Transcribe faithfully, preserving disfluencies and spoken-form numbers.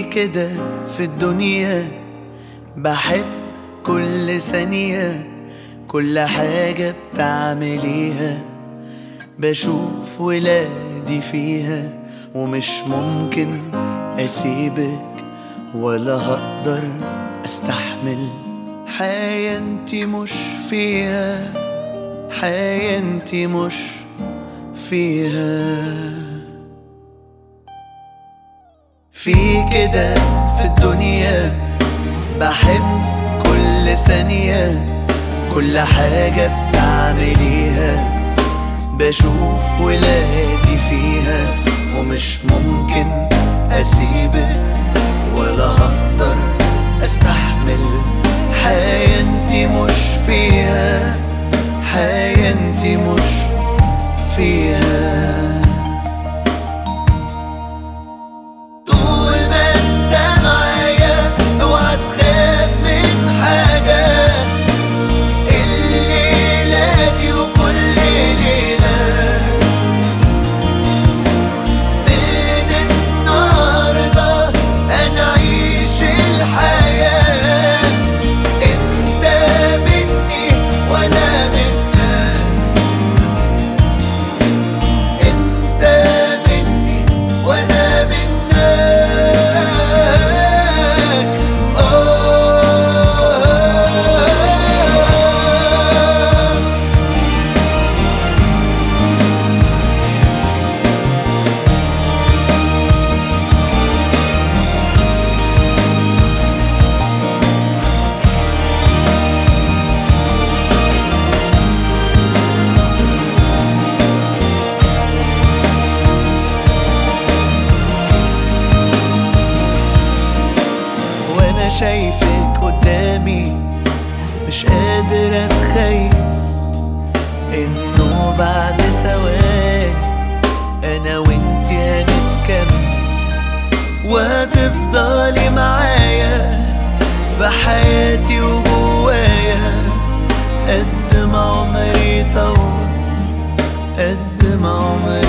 كده في الدنيا بحب كل ثانية، كل حاجة بتعمليها بشوف ولادي فيها، ومش ممكن أسيبك ولا هقدر أستحمل حياة انتي مش فيها، حياة انتي مش فيها. في كده في الدنيا بحب كل ثانية، كل حاجة بتعمليها بشوف ولادي فيها، ومش ممكن أسيبك ولا هقدر أستحمل حياة انتي مش فيها، حياة انتي مش فيها. شايفك قدامي مش قادر اتخيل انه بعد ثواني انا وانتي هنتكمل، وهتفضلي معايا في حياتي وجوايا قد ما عمري طول، قد ما عمري